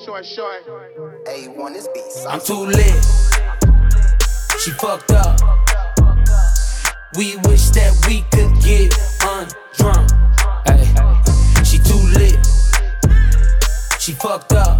A1 is beast. I'm too lit. She fucked up. We wish that we could get undrunk. Ay, she too lit. She fucked up.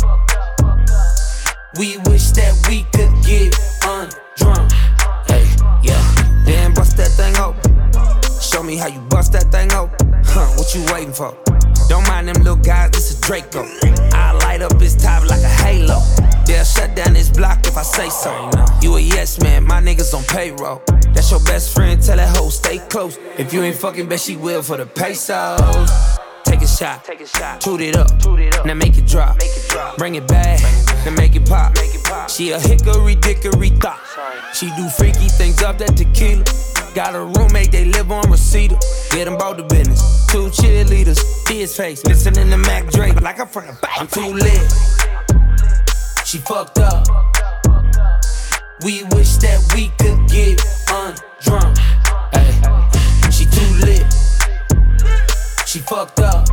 We wish that we could get undrunk. Hey, yeah. Then bust that thing open. Show me how you bust that thing open. What you waiting for? Don't mind them little guys, this a Draco. I light up his top like a halo. They'll shut down this block if I say so. You a yes man, my niggas on payroll. That's your best friend, tell that hoe stay close. If you ain't fucking, bet she will for the pesos. Take a shot, toot it up, now make it drop. Bring it back, then make it pop. She a hickory dickory thought. She do freaky things up that tequila. Got a roommate, they live on Reseda. Get them both the business. 2 cheerleaders, his face, listening to Mac Drake like I'm from the back. I'm too lit. She fucked up. We wish that we could get undrunk. Ay, she too lit. She fucked up.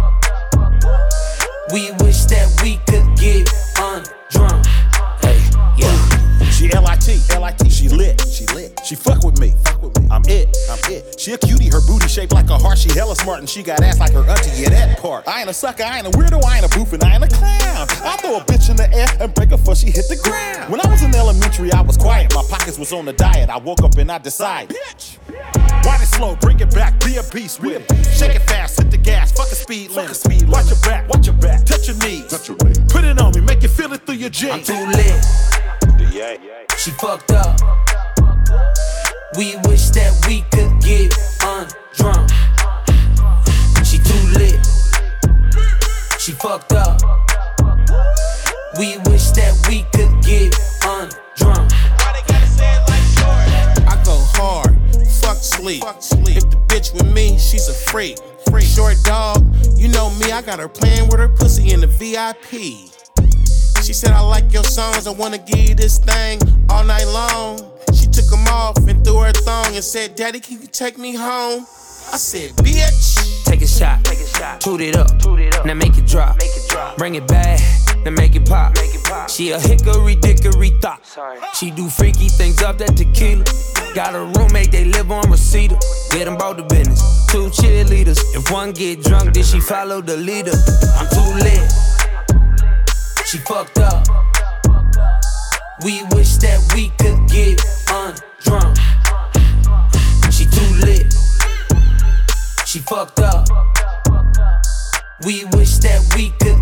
We wish that we could get undrunk. Hey, yeah. She L-I-T, she lit. She fuck with me. I'm it. She a cutie, her booty shaped like a heart. She hella smart and she got ass like her auntie, yeah, that part. I ain't a sucker, I ain't a weirdo, I ain't a boof and I ain't a clown. I throw a bitch in the air and break her before she hit the ground. When I was in elementary, I was quiet, my pockets was on the diet. I woke up and I decided, bitch, wind it slow, bring it back, be a beast with it. Shake it fast, hit the gas, fuck a speed limit. Watch your back, touch your knees. Put it on me, make you feel it through your jeans. I'm too lit. She fucked up. We wish that we could get undrunk. She too lit. She fucked up. We wish that we could get undrunk. I go hard, fuck sleep. If the bitch with me, she's a freak. Short dog, you know me, I got her playing with her pussy in the VIP. She said, I like your songs, I wanna give you this thing all night long. She took them off and threw her thong and said, Daddy, can you take me home? I said, bitch. Take a shot, toot it up, now make it drop. Bring it back, then make it pop. She a hickory dickory thought. She do freaky things up that tequila. Got a roommate, they live on Reseda. Get them both the business, 2 cheerleaders. If one get drunk, then she follow the leader. I'm too lit. She fucked up. We wish that we could get undrunk. She too lit. She fucked up. We wish that we could